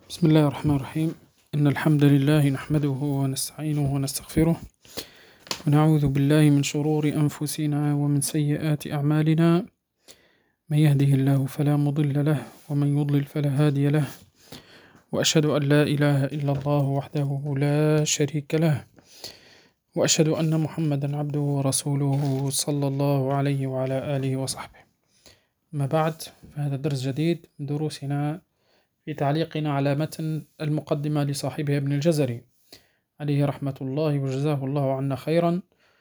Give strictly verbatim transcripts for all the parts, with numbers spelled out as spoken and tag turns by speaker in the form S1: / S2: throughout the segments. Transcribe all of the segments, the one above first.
S1: بسم الله الرحمن الرحيم. إن الحمد لله نحمده ونستعينه ونستغفره ونعوذ بالله من شرور أنفسنا ومن سيئات أعمالنا. من يهده الله فلا مضل له ومن يضلل فلا هادي له، وأشهد أن لا إله إلا الله وحده لا شريك له، وأشهد أن محمدا عبده ورسوله صلى الله عليه وعلى آله وصحبه. ما بعد، فهذا درس جديد من دروسنا في تعليقنا على متن المقدمة لصاحبها ابن الجزري عليه رحمة الله وجزاه الله عنا خيرا.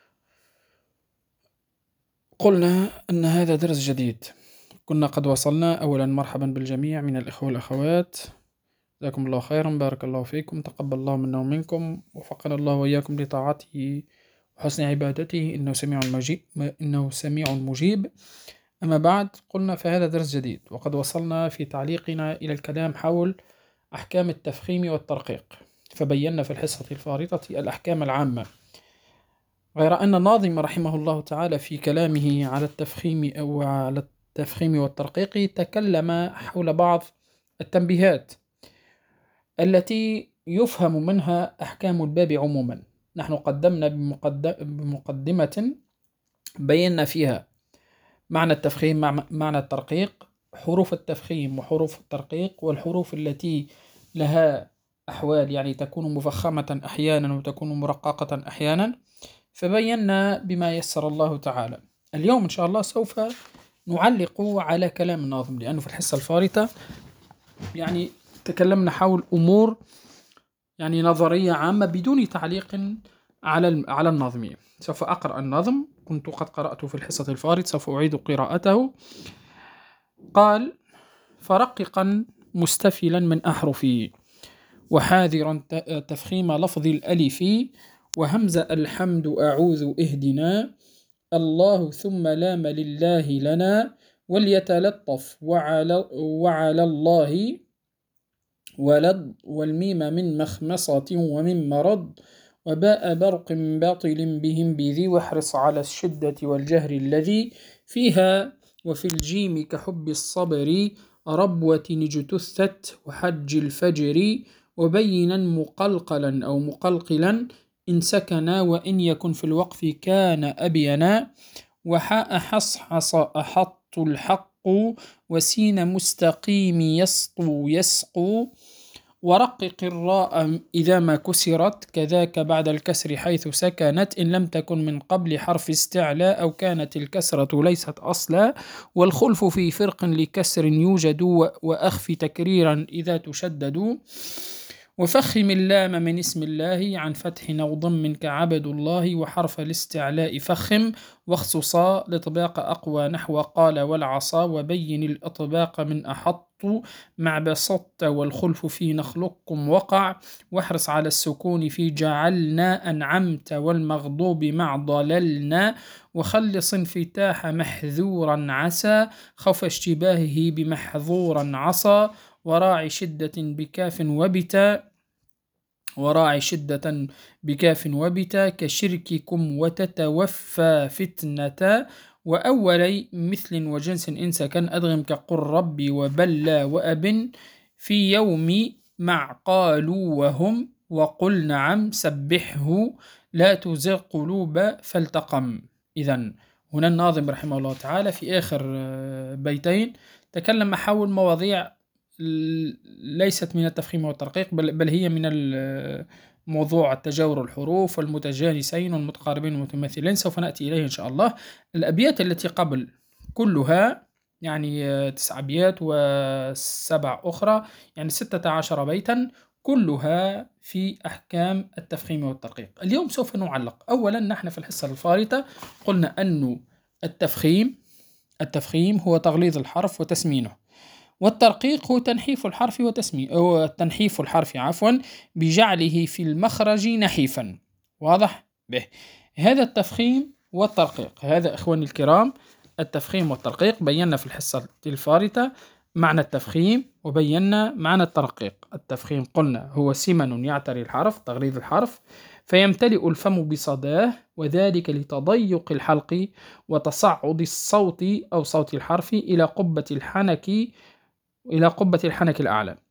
S1: قلنا أن هذا درس جديد، كنا قد وصلنا. أولا مرحبا بالجميع من الإخوة والأخوات، جزاكم الله خيرا، بارك الله فيكم، تقبل الله منا ومنكم، وفقنا الله وإياكم لطاعته وحسن عبادته، إنه سميع مجيب, إنه سميع مجيب. أما بعد، قلنا فهذا درس جديد، وقد وصلنا في تعليقنا إلى الكلام حول أحكام التفخيم والترقيق، فبينا في الحصة الفارطة الأحكام العامة، غير أن الناظم رحمه الله تعالى في كلامه على التفخيم أو على التفخيم والترقيق تكلم حول بعض التنبيهات التي يفهم منها أحكام الباب عموما. نحن قدمنا بمقدمة بينا فيها معنى التفخيم، معنى الترقيق، حروف التفخيم وحروف الترقيق، والحروف التي لها أحوال، يعني تكون مفخمة أحيانا وتكون مرققة أحيانا، فبينا بما يسر الله تعالى. اليوم إن شاء الله سوف نعلق على كلام الناظم، لأنه في الحصة الفارطة يعني تكلمنا حول أمور يعني نظرية عامة بدون تعليق على على الناظمية. سوف أقرأ النظم، كنت قد قرأته في الحصة الفارطة، سوف أعيد قراءته. قال: فرققا مستفلا من أحرفي، وحاذرا تفخيم لفظ الألف، وهمز الحمد أعوذ اهدنا، الله ثم لام لله لنا، وليتلطف وعلى, وعلى الله ولد، والميم من مخمصة ومن مرض، وباء برق باطل بهم بذي، واحرص على الشدة والجهر الذي فيها، وفي الجيم كحب الصبر ربوة اجتثت، وحج الفجر، وبينا مقلقلا أو مقلقلا إن سكنا، وإن يكن في الوقف كان أبينا، وحاء حصحص أحط الحق، وسين مستقيم يسطو يسقو، ورقق الراء إذا ما كسرت، كذاك بعد الكسر حيث سكنت، إن لم تكن من قبل حرف استعلاء أو كانت الكسرة ليست أصلا، والخلف في فرق لكسر يوجد، وأخف تكريرا إذا تشدد، وفخم اللام من اسم الله عن فتح أو ضم كعبد الله، وحرف الاستعلاء فخم، واخصصا لطباق أقوى نحو قال والعصا، وبين الإطباق من أحط مع بسطت، والخلف في نخلقكم وقع، واحرص على السكون في جعلنا أنعمت، والمغضوب مع ضللنا، وخلص انفتاح محذورا عسى، خوف اشتباهه بمحظورا عصى، وراعي شدة بكاف وبتا وراعي شدة بكاف وبتا كشرككم وتتوفى فتنة، وأولي مثل وجنس إن سكن أدغم كقل ربي وبلى وأبن، في يوم مع قالوا وهم، وقل نعم سبحه لا تزغ قلوب فالتقم. إذن هنا الناظم رحمه الله تعالى في آخر بيتين تكلم حول مواضيع ليست من التفخيم والترقيق، بل هي من موضوع التجاور الحروف والمتجانسين والمتقاربين والمتماثلين، سوف نأتي إليه إن شاء الله. الأبيات التي قبل كلها يعني تسع أبيات وسبع أخرى، يعني ستة عشر بيتا، كلها في أحكام التفخيم والترقيق. اليوم سوف نعلق. أولا، نحن في الحصة الفارطة قلنا أن التفخيم التفخيم هو تغليظ الحرف وتسمينه، والترقيق هو تنحيف الحرف وتسمية أو تنحيف الحرف عفوا بجعله في المخرج نحيفا. واضح به هذا التفخيم والترقيق. هذا إخواني الكرام التفخيم والترقيق. بينا في الحصة الفارطة معنى التفخيم وبينا معنى الترقيق. التفخيم قلنا هو سمن يعتري الحرف، تغليظ الحرف، فيمتلئ الفم بصداه، وذلك لتضيق الحلق وتصعد الصوت أو صوت الحرف إلى قبة الحنك إلى قبة الحنك الأعلى.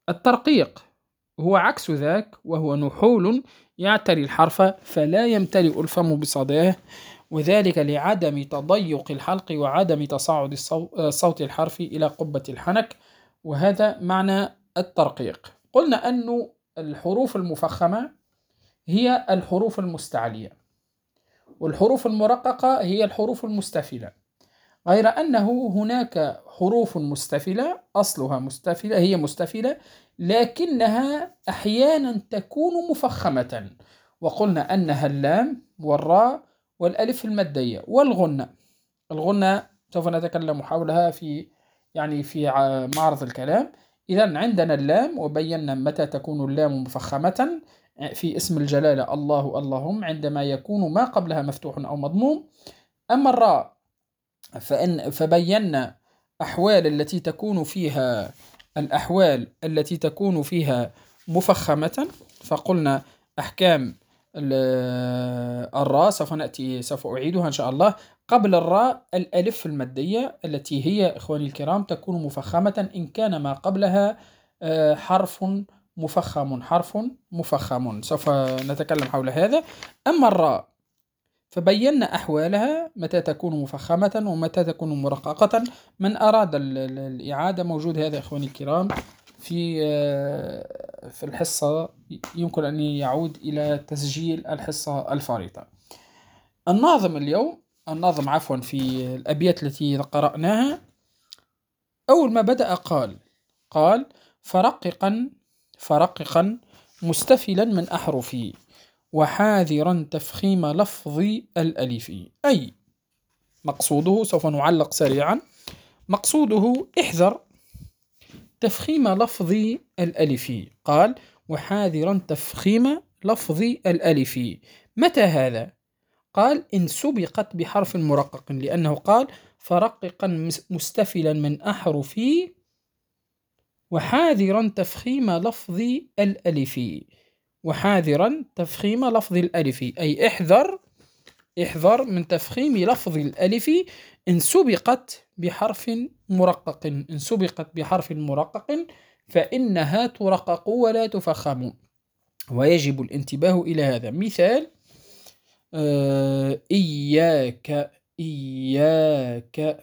S1: الترقيق هو عكس ذاك، وهو نحول يعتري الحرف فلا يمتلئ الفم بصداه، وذلك لعدم تضيق الحلق وعدم تصاعد صوت الحرف إلى قبة الحنك، وهذا معنى الترقيق. قلنا أن الحروف المفخمة هي الحروف المستعلية، والحروف المرققة هي الحروف المستفلة، غير أنه هناك حروف مستفلة أصلها مستفلة، هي مستفلة لكنها أحيانا تكون مفخمة، وقلنا أنها اللام والراء والألف المادية والغنة. الغنة سوف نتكلم حولها في يعني في معرض الكلام. إذن عندنا اللام، وبينا متى تكون اللام مفخمة في اسم الجلالة الله اللهم عندما يكون ما قبلها مفتوح أو مضموم. أما الراء فإن فبينا أحوال التي تكون فيها الأحوال التي تكون فيها مفخمة، فقلنا أحكام الراء سوف نأتي سوف أعيدها إن شاء الله. قبل الراء الألف المادية التي هي إخواني الكرام تكون مفخمة إن كان ما قبلها حرف مفخم حرف مفخم، سوف نتكلم حول هذا. أما الراء فبينا أحوالها متى تكون مفخمة ومتى تكون مرققة. من أراد الإعادة موجود هذا إخواني الكرام في في الحصة، يمكن أن يعود إلى تسجيل الحصة الفارطة. الناظم اليوم الناظم عفوا في الأبيات التي قرأناها، أول ما بدأ قال قال فرققا فرققا مستفلا من أحرفي وحاذرا تفخيم لفظ الألف. أي مقصوده سوف نعلق سريعا. مقصوده احذر تفخيم لفظ الألف. قال وحاذرا تفخيم لفظ الألف. متى هذا؟ قال إن سبقت بحرف مرقق، لأنه قال فرققا مستفلا من أحرفي وحاذرا تفخيم لفظ الألف. وحاذرا تفخيم لفظ الألف أي احذر احذر من تفخيم لفظ الألف إن سبقت بحرف مرقق. إن سبقت بحرف مرقق فإنها ترقق ولا تفخم، ويجب الانتباه إلى هذا. مثال آه إياك إياك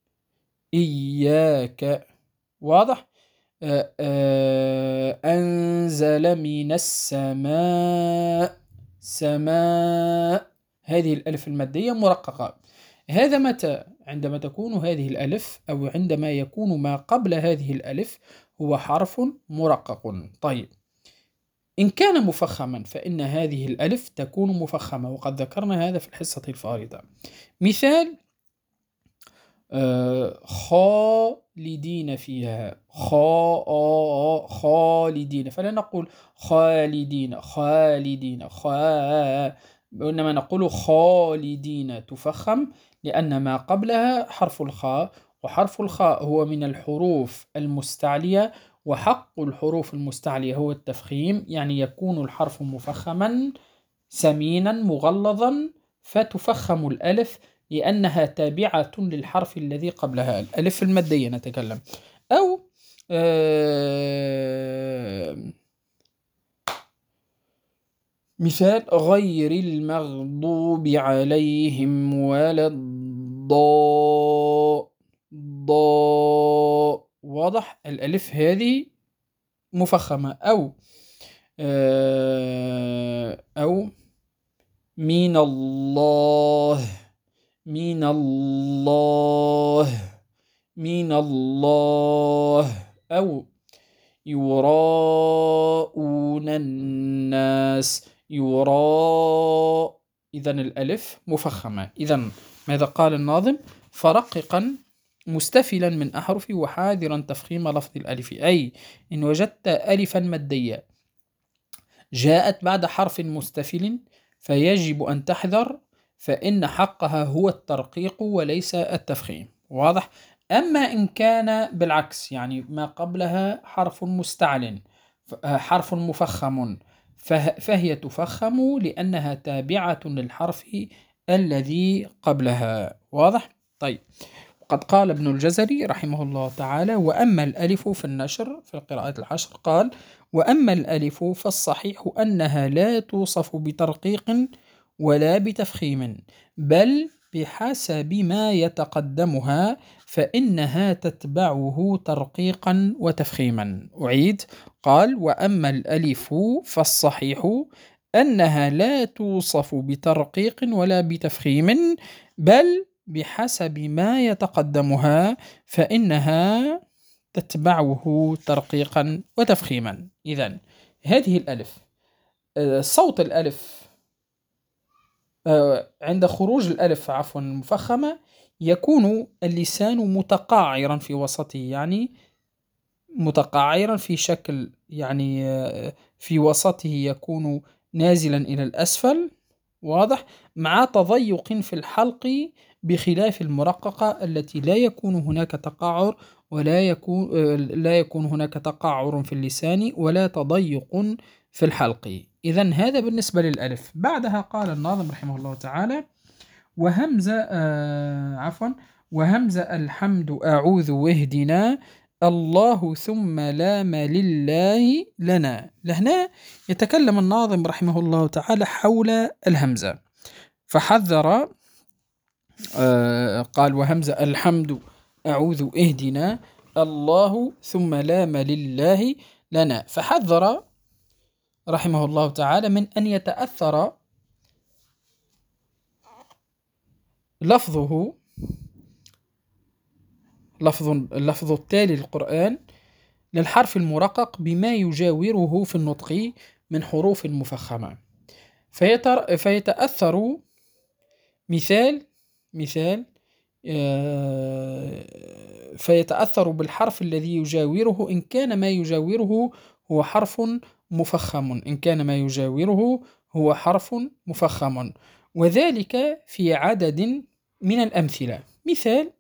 S1: إياك، واضح؟ آه آه أنزل من السماء سماء، هذه الألف المادية مرققة. هذا متى؟ عندما تكون هذه الألف أو عندما يكون ما قبل هذه الألف هو حرف مرقق. طيب إن كان مفخما فإن هذه الألف تكون مفخمة، وقد ذكرنا هذا في الحصة الفارطة. مثال آه خالدين فيها خا خالدين، فلا نقول خالدين خالدين خا، وإنما نقول خالدين تفخم لأن ما قبلها حرف الخاء، وحرف الخاء هو من الحروف المستعلية، وحق الحروف المستعلية هو التفخيم، يعني يكون الحرف مفخما سمينا مغلظا فتفخم الألف لأنها تابعة للحرف الذي قبلها، الألف المادية نتكلم. أو آه مثال غير المغضوب عليهم ولا الضاء ضاء، واضح؟ الألف هذه مفخمة. أو آه أو من الله من الله من الله، أو يراءون الناس يراء، إذن الألف مفخمة. إذن ماذا قال الناظم؟ فرققا مستفلا من أحرف وحاذرا تفخيم لفظ الألف، أي إن وجدت ألفا مادية جاءت بعد حرف مستفل فيجب أن تحذر، فإن حقها هو الترقيق وليس التفخيم، واضح؟ أما إن كان بالعكس، يعني ما قبلها حرف مستعل حرف مفخم فهي تفخم لأنها تابعة للحرف الذي قبلها، واضح؟ طيب قد قال ابن الجزري رحمه الله تعالى: وأما الألف في النشر في القراءات الحشر، قال: وأما الألف فالصحيح أنها لا توصف بترقيق ولا بتفخيم، بل بحسب ما يتقدمها فإنها تتبعه ترقيقا وتفخيما. أعيد: قال: وأما الألف فالصحيح أنها لا توصف بترقيق ولا بتفخيم، بل بحسب ما يتقدمها فإنها تتبعه ترقيقا وتفخيما. إذن هذه الألف، صوت الألف عند خروج الألف عفوا مفخمة يكون اللسان متقعرا في وسطه، يعني متقعرا في شكل، يعني في وسطه يكون نازلا إلى الأسفل، واضح، مع تضيق في الحلق، بخلاف المرققة التي لا يكون هناك تقعر، ولا يكون لا يكون هناك تقعر في اللسان ولا تضيق في الحلق. إذن هذا بالنسبة للألف. بعدها قال الناظم رحمه الله تعالى: وهمزة آه عفوا وهمزة الحمد أعوذ واهدنا الله ثم لام لله لنا. لهنا يتكلم الناظم رحمه الله تعالى حول الهمزة، فحذر، آه قال: وهمزة الحمد أعوذ اهدنا الله ثم لام لله لنا، فحذر رحمه الله تعالى من أن يتأثر لفظه لفظ اللفظ التالي للقرآن للحرف المرقق بما يجاوره في النطق من حروف مفخمة، فيتر فيتأثر مثال مثال فيتأثر بالحرف الذي يجاوره إن كان ما يجاوره هو حرف مفخم إن كان ما يجاوره هو حرف مفخم وذلك في عدد من الأمثلة. مثال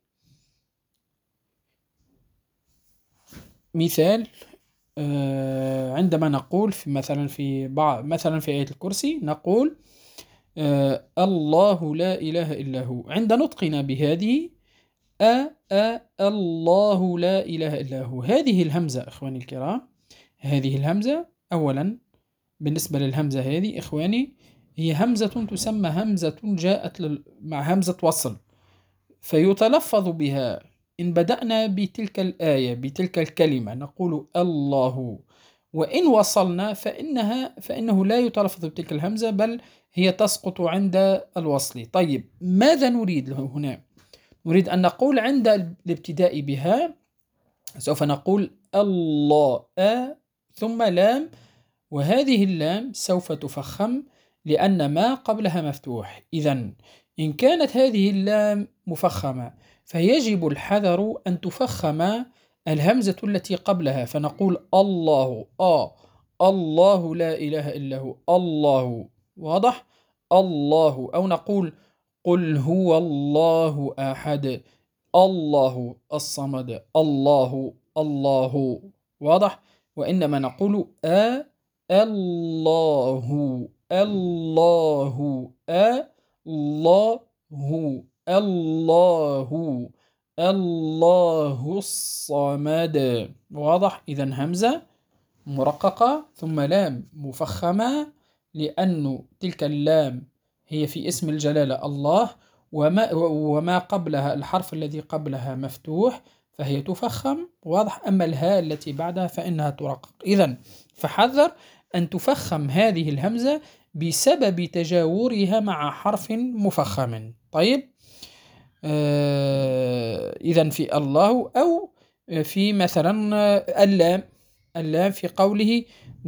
S1: مثال آه عندما نقول في مثلا في بعض مثلا في آية الكرسي نقول آه الله لا إله إلا هو، عند نطقنا بهذه أ أ الله لا إله إلا هو، هذه الهمزة إخواني الكرام، هذه الهمزة أولا بالنسبة للهمزة هذه إخواني هي همزة تسمى همزة جاءت لل... مع همزة وصل، فيتلفظ بها إن بدأنا بتلك الآية بتلك الكلمة نقول الله، وإن وصلنا فإنها فإنه لا يتلفظ بتلك الهمزة بل هي تسقط عند الوصل. طيب ماذا نريد هنا؟ نريد أن نقول عند الابتداء بها سوف نقول الله أ ثم لام، وهذه اللام سوف تفخم لأن ما قبلها مفتوح. إذن إن كانت هذه اللام مفخمة فيجب الحذر أن تفخم الهمزة التي قبلها، فنقول الله آ الله لا إله إلا هو الله، واضح؟ الله، أو نقول قل هو الله أحد الله الصمد الله الله، واضح؟ وإنما نقول أ الله الله أ الله الله الله الصمد، واضح؟ إذن همزة مرققة ثم لام مفخمة لأن تلك اللام هي في اسم الجلالة الله، وما, وما قبلها الحرف الذي قبلها مفتوح فهي تفخم، واضح؟ أما الهاء التي بعدها فإنها ترقق. إذن فحذر أن تفخم هذه الهمزة بسبب تجاورها مع حرف مفخم. طيب آه إذن في الله، أو في مثلا اللام اللام في قوله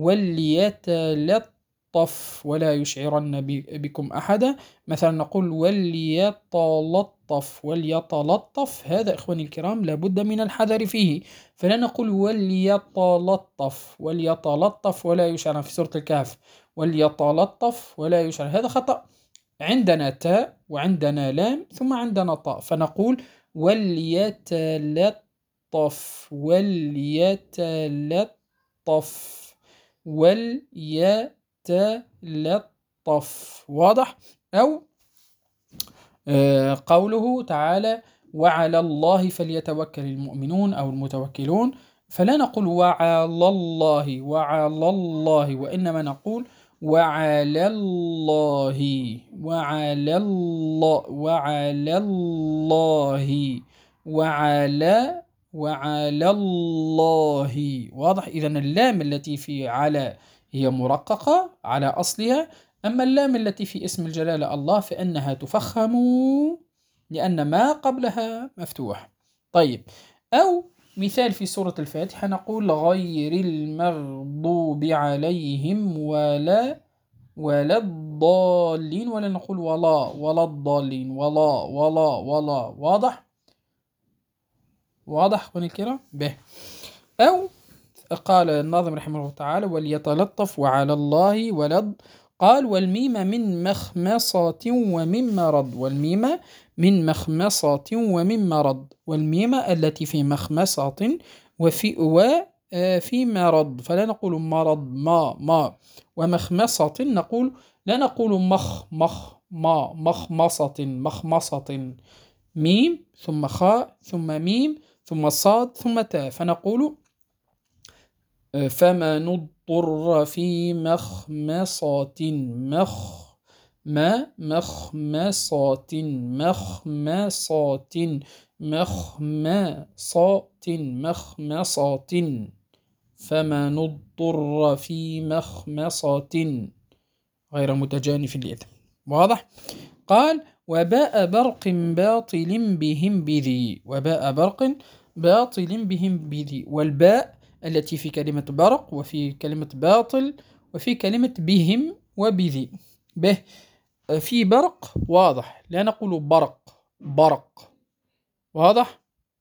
S1: وليتلطف ولا يشعرن بكم أحدا، مثلا نقول وليتلطف وليتلطف، هذا إخواني الكرام لابد من الحذر فيه، فلا نقول وليتلطف وليتلطف ولا يشعرن في سورة الكهف وليتلطف ولا يشعرن، هذا خطأ. عندنا تاء وعندنا لام ثم عندنا طاء، فنقول وليتلطف وليتلطف وليتلطف، واضح؟ أو آه قوله تعالى وعلى الله فليتوكل المؤمنون أو المتوكلون، فلا نقول وعلى الله وعلى الله، وإنما نقول وعلى الله وعلى الله وعلى الله وعلى وعلى الله. واضح؟ إذن اللام التي في على هي مرققة على أصلها، أما اللام التي في اسم الجلالة الله فإنها تفخم لأن ما قبلها مفتوح. طيب، أو مثال في سورة الفاتحة نقول غير المغضوب عليهم ولا ولا الضالين، ولا نقول ولا ولا الضالين ولا ولا ولا. واضح؟ واضح أخواني الكرام؟ به. أو قال الناظم رحمه الله تعالى وليتلطف وعلى الله ولد، قال والميم من مخمصة ومن مرض، والميم من مخمصة ومن مرض، والميم التي في مخمصة وفي وفي مرض، فلا نقول مرض ما ما، ومخمصة نقول لا نقول مخ مخ ما مخمصة مخمصة، ميم ثم خاء ثم ميم ثم صاد ثم تاء، فنقول فمن اضطر في مخمصة مخ ما مخمصة مخمصة مخمصة مخمصة، فمن اضطر في مخمصة غير متجانف لإثم. واضح؟ قال وباء برق باطل بهم بذي، وباء برق باطل بهم بذي، والباء التي في كلمة برق وفي كلمة باطل وفي كلمة بهم وبذي. به في برق واضح، لا نقول برق برق. واضح؟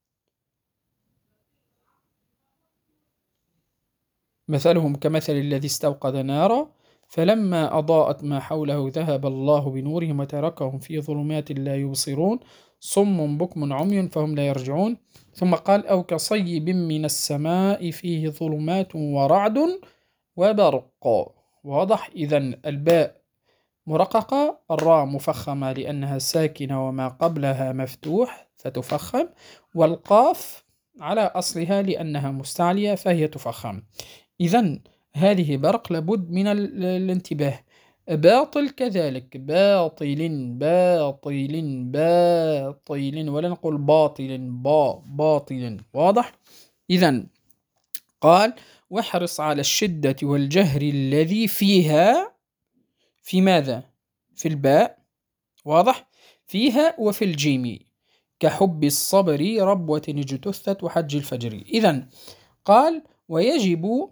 S1: مثلهم كمثل الذي استوقد نارا فلما أضاءت ما حوله ذهب الله بنورهم وتركهم في ظلمات لا يبصرون صم بكم عمي فهم لا يرجعون. ثم قال أو كصيب من السماء فيه ظلمات ورعد وبرق. واضح؟ إذن الباء مرققة، الراء مفخمة لأنها ساكنة وما قبلها مفتوح فتفخم، والقاف على أصلها لأنها مستعلية فهي تفخم. إذن هذه برق لابد من الانتباه. باطل كذلك، باطل باطل باطل، ولا نقول باطل با باطل. واضح؟ إذن قال واحرص على الشدة والجهر الذي فيها، في ماذا؟ في الباء. واضح؟ فيها وفي الجيم كحب الصبر ربوة اجتثت وحج الفجر. إذن قال ويجب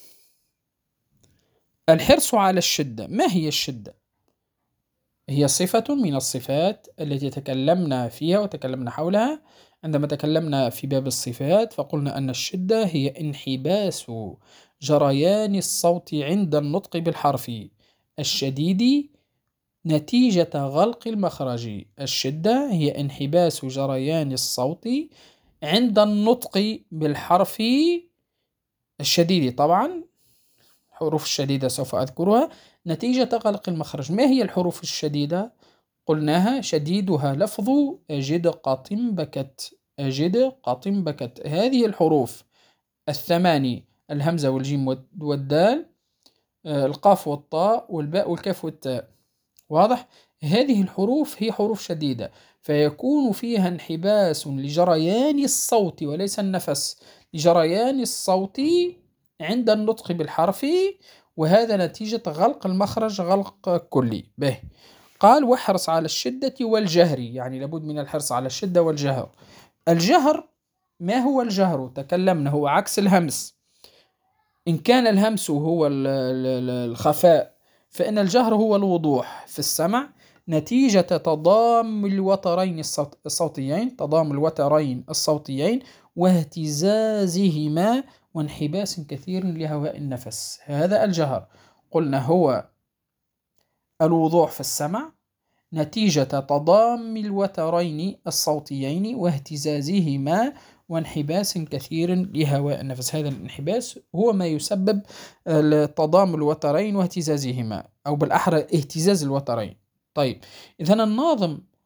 S1: الحرص على الشدة. ما هي الشدة؟ هي صفة من الصفات التي تكلمنا فيها وتكلمنا حولها عندما تكلمنا في باب الصفات، فقلنا أن الشدة هي انحباس جريان الصوت عند النطق بالحرف الشديد نتيجة غلق المخرج. الشدة هي انحباس جريان الصوت عند النطق بالحرف الشديد، طبعا الحروف الشديدة سوف أذكرها نتيجة غلق المخرج. ما هي الحروف الشديدة؟ قلناها شديدها لفظ أجد قطم بكت، أجد قطم بكت. هذه الحروف الثماني الهمزة والجيم والدال، القاف والطاء والباء والكاف والتاء. واضح؟ هذه الحروف هي حروف شديدة، فيكون فيها انحباس لجريان الصوت وليس النفس، لجريان الصوت عند النطق بالحرف، وهذا نتيجة غلق المخرج غلق كلي. به قال واحرص على الشدة والجهر، يعني لابد من الحرص على الشدة والجهر. الجهر ما هو الجهر؟ تكلمنا هو عكس الهمس. إن كان الهمس هو الخفاء فإن الجهر هو الوضوح في السمع نتيجة تضام الوترين الصوتيين تضام الوترين الصوتيين واهتزازهما وانحباس كثير لهواء النفس. هذا الجهر قلنا هو الوضوح في السمع نتيجة تضام الوترين الصوتيين واهتزازهما وانحباس كثير لهواء النفس. هذا الانحباس هو ما يسبب تضام الوترين واهتزازهما، أو بالأحرى اهتزاز الوترين. طيب، إذن الناظم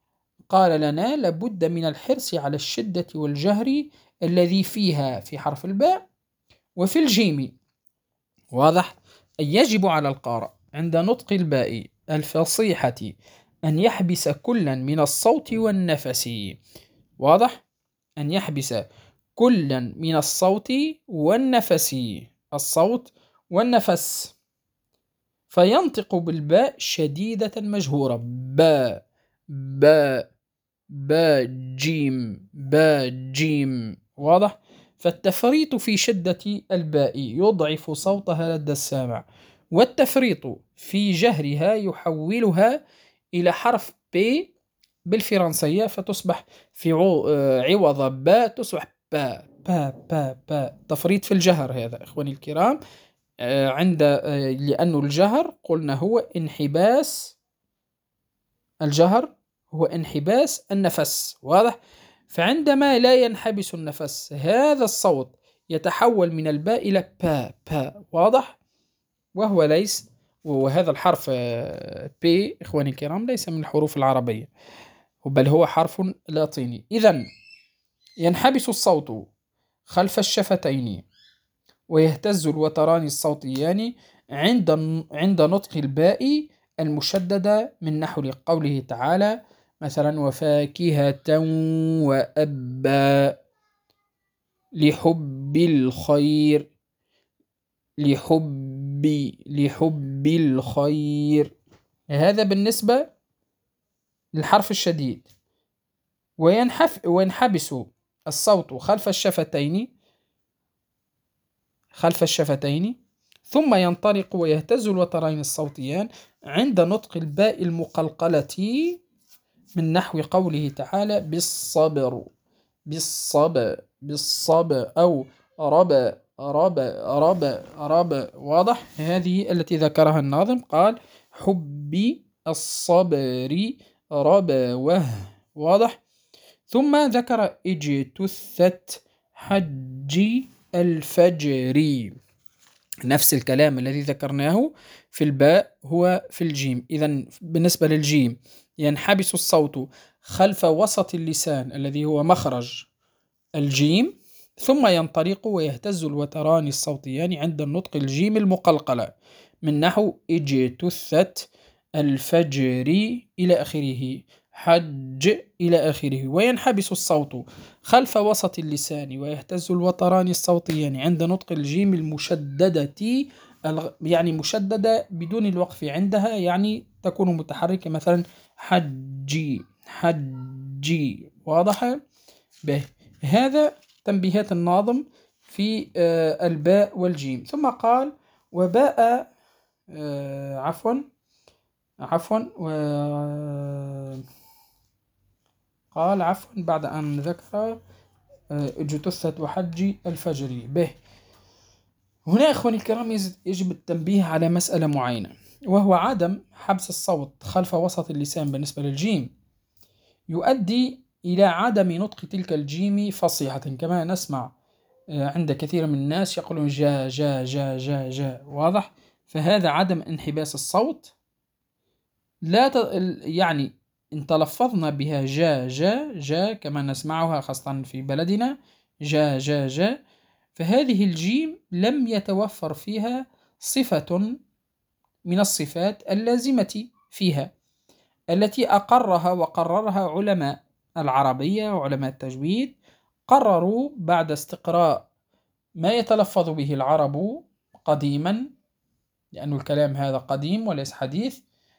S1: قال لنا لابد من الحرص على الشدة والجهر الذي فيها في حرف الباء وفي الجيم. واضح؟ أي يجب على القارئ عند نطق الباء الفصيحة أن يحبس كلا من الصوت والنفس. واضح؟ أن يحبس كلا من الصوت والنفس، الصوت والنفس، فينطق بالباء شديدة مجهورة، باء باء باء جيم باء جيم. واضح؟ فالتفريط في شدة الباء يضعف صوتها لدى السامع، والتفريط في جهرها يحولها إلى حرف ب بالفرنسية، فتصبح في عوض باء تصبح باء باء باء باء. تفريط في الجهر هذا إخواني الكرام، عند لأن الجهر قلنا هو انحباس الجهر هو انحباس النفس. واضح؟ فعندما لا ينحبس النفس هذا الصوت يتحول من الباء إلى با با. واضح؟ وهو ليس وهذا الحرف بي إخواني الكرام ليس من الحروف العربية، بل هو حرف لاتيني. إذن ينحبس الصوت خلف الشفتين ويهتز الوتران الصوتيان عند عند نطق الباء المشددة، من نحو قوله تعالى مثلا وفاكهة وأبا، لحب الخير لحب لحب الخير. هذا بالنسبة للحرف الشديد. وينحف وينحبس الصوت خلف الشفتين خلف الشفتين ثم ينطلق ويهتز الوترين الصوتيان عند نطق الباء المقلقلة، من نحو قوله تعالى بالصبر بالصب بالصب أو رب رب رب رب. واضح؟ هذه التي ذكرها الناظم، قال حبي الصبر ربوه. واضح؟ ثم ذكر اجتثت حجي الفجر، نفس الكلام الذي ذكرناه في الباء هو في الجيم. إذن بالنسبة للجيم ينحبس الصوت خلف وسط اللسان الذي هو مخرج الجيم، ثم ينطلق ويهتز الوتران الصوتيان عند النطق الجيم المقلقلة، من نحو اجتثت الفجر إلى آخره، حج إلى آخره. وينحبس الصوت خلف وسط اللسان ويهتز الوتران الصوتيان عند نطق الجيم المشددة، يعني مشددة بدون الوقف عندها، يعني تكون متحركة، مثلا حجي حجي. واضح؟ به. هذا تنبيهات الناظم في آه الباء والجيم. ثم قال وباء آه عفوا عفوا و قال عفوا بعد أن ذكر اجتثت وحج الفجر. به. هنا إخواني الكرام يجب التنبيه على مسألة معينة، وهو عدم حبس الصوت خلف وسط اللسان بالنسبة للجيم يؤدي إلى عدم نطق تلك الجيم فصيحة، كما نسمع عند كثير من الناس يقولون جا جا جا جا جا. واضح؟ فهذا عدم انحباس الصوت، لا ت... يعني إن تلفظنا بها جا جا جا كما نسمعها خاصة في بلدنا جا جا جا، فهذه الجيم لم يتوفر فيها صفة من الصفات اللازمة فيها التي أقرها وقررها علماء العربية وعلماء التجويد. قرروا بعد استقراء ما يتلفظ به العرب قديما، لأن الكلام هذا قديم وليس حديث،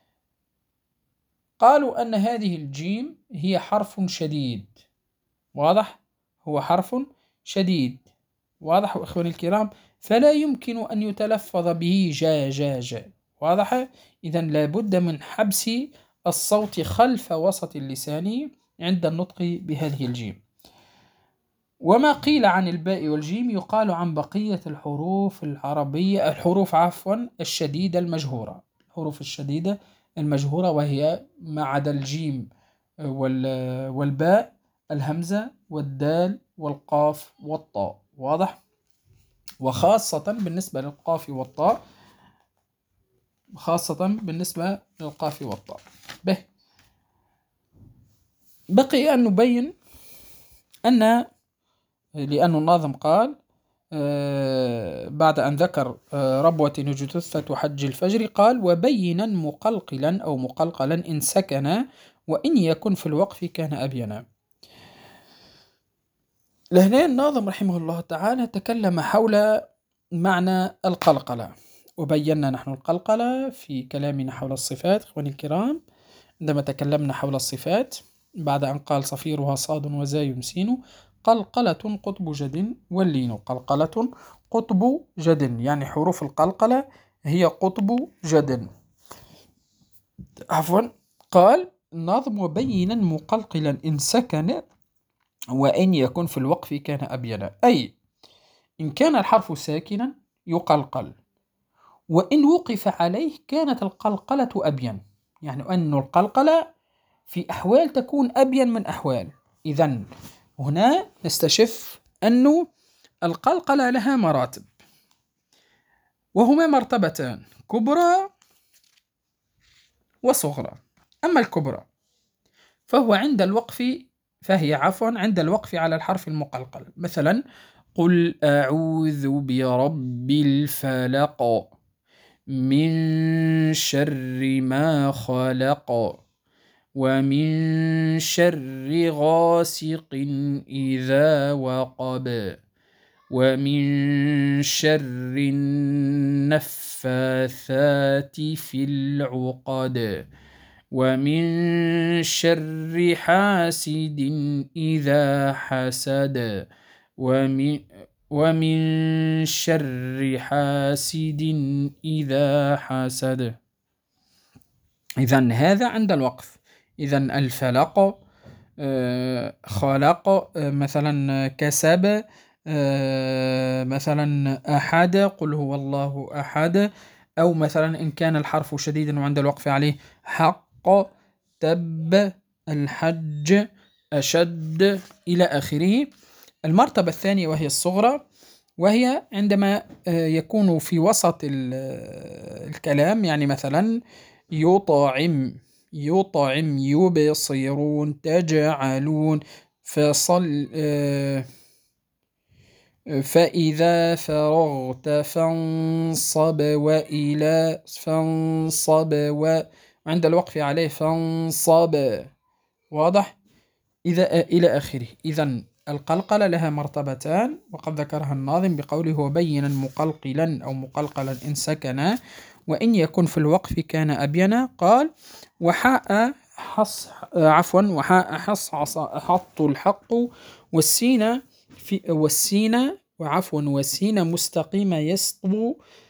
S1: قالوا أن هذه الجيم هي حرف شديد. واضح؟ هو حرف شديد. واضح أخواني الكرام؟ فلا يمكن أن يتلفظ به جا جا جا. واضح؟ إذن لابد من حبس الصوت خلف وسط اللسان عند النطق بهذه الجيم. وما قيل عن الباء والجيم يقال عن بقية الحروف العربية الحروف عفوا الشديدة المجهورة الحروف الشديدة المجهورة، وهي ما عدا الجيم والباء الهمزة والدال والقاف والطاء. واضح؟ وخاصة بالنسبة للقاف والطاء خاصة بالنسبة للقاف والطاء. به. بقي أن نبين أن، لأن الناظم قال آه بعد أن ذكر آه ربوة جثثة حج الفجر قال وبينا مقلقلا أو مقلقلا إن سكن وإن يكن في الوقف كان أبينا. لهنا الناظم رحمه الله تعالى تكلم حول معنى القلقلة، وبينا نحن القلقلة في كلامنا حول الصفات إخواني الكرام عندما تكلمنا حول الصفات بعد أن قال صفيرها صاد وزاي سين قلقلة قطب جد واللين. قلقلة قطب جد يعني حروف القلقلة هي قطب جد. عفوا قال الناظم وبينا مقلقلا إن سكن وإن يكن في الوقف كان أبينا، أي إن كان الحرف ساكنا يقلقل وإن وقف عليه كانت القلقلة أبين، يعني أن القلقلة في أحوال تكون أبين من أحوال. إذن هنا نستشف أن القلقلة لها مراتب وهما مرتبتان كبرى وصغرى. أما الكبرى فهو عند الوقف فهي عفوا عند الوقف على الحرف المقلقل، مثلا قل أعوذ برب الفلق من شر ما خلق ومن شر غاسق إذا وقب ومن شر النفاثات في العقد ومن شر حاسد إذا حسد ومن ومن شر حاسد إذا حسد. إذن هذا عند الوقف. إذن الفلق آه خلق آه مثلا كسب آه مثلا أحد قل هو الله أحد، أو مثلا إن كان الحرف شديدا وعند الوقف عليه حق تب الحج أشد إلى آخره. المرتبة الثانية وهي الصغرى، وهي عندما يكون في وسط الكلام، يعني مثلا يطعم يطعم يبصرون تجعلون فصل فإذا فرغت فانصب وإلى فانصب وعند الوقف عليه فانصب. واضح؟ إذا إلى آخره. إذن القلقلة لها مرتبتان وقد ذكرها الناظم بقوله وبينا مقلقلا أو مقلقلا إن سكن وإن يكن في الوقف كان أبينا. قال وحاء حص عفوا وحاء حص أحط الحق والسين في والسين وعفوا والسين مستقيمة يسطو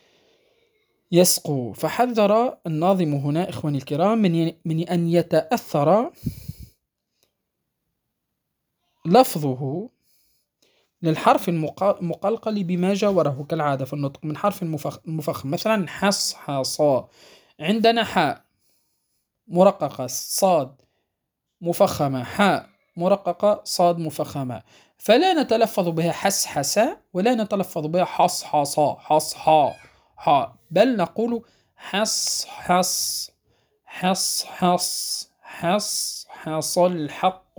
S1: يسقو. فحذر الناظم هنا إخواني الكرام من من أن يتأثر لفظه للحرف المقلقل بما جاوره كالعادة في النطق من حرف مفخم، مثلا حص حصا عندنا حاء مرققة صاد مفخمة حاء مرققة صاد مفخمة، فلا نتلفظ بها حس حسا ولا نتلفظ بها حص حصا حص حا حا، بل نقول حص حص حص حص حص حص الحق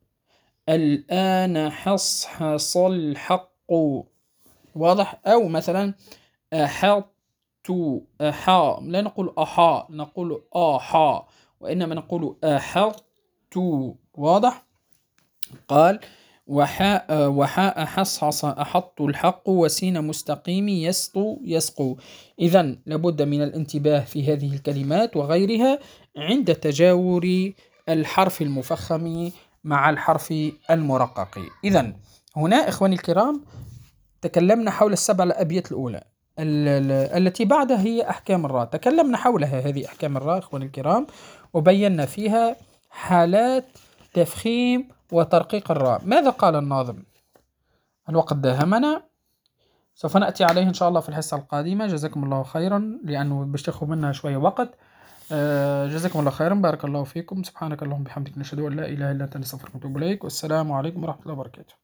S1: الآن حص حص الحق. واضح؟ أو مثلا أحط أحا لا نقول أحا نقول آحا وإنما نقول أحط. واضح؟ قال وحاء وحاء حصحص أحط الحق وسين مستقيم يسطو يسقو. إذن لابد من الانتباه في هذه الكلمات وغيرها عند تجاور الحرف المفخم مع الحرف المرقق. إذن هنا إخواني الكرام تكلمنا حول السبع الأبيات الأولى التي بعدها هي أحكام الراء، تكلمنا حولها هذه أحكام الراء إخواني الكرام وبينا فيها حالات تفخيم وترقيق الراء. ماذا قال الناظم؟ الوقت داهمنا، سوف نأتي عليه إن شاء الله في الحصة القادمة. جزاكم الله خيرا لأنه بشتخوا منها شوية وقت. آه جزاكم الله خيرا، بارك الله فيكم، سبحانك اللهم بحمدك نشهد أن لا إله إلا أنت نستغفرك ونتوب إليك، والسلام عليكم ورحمة الله وبركاته.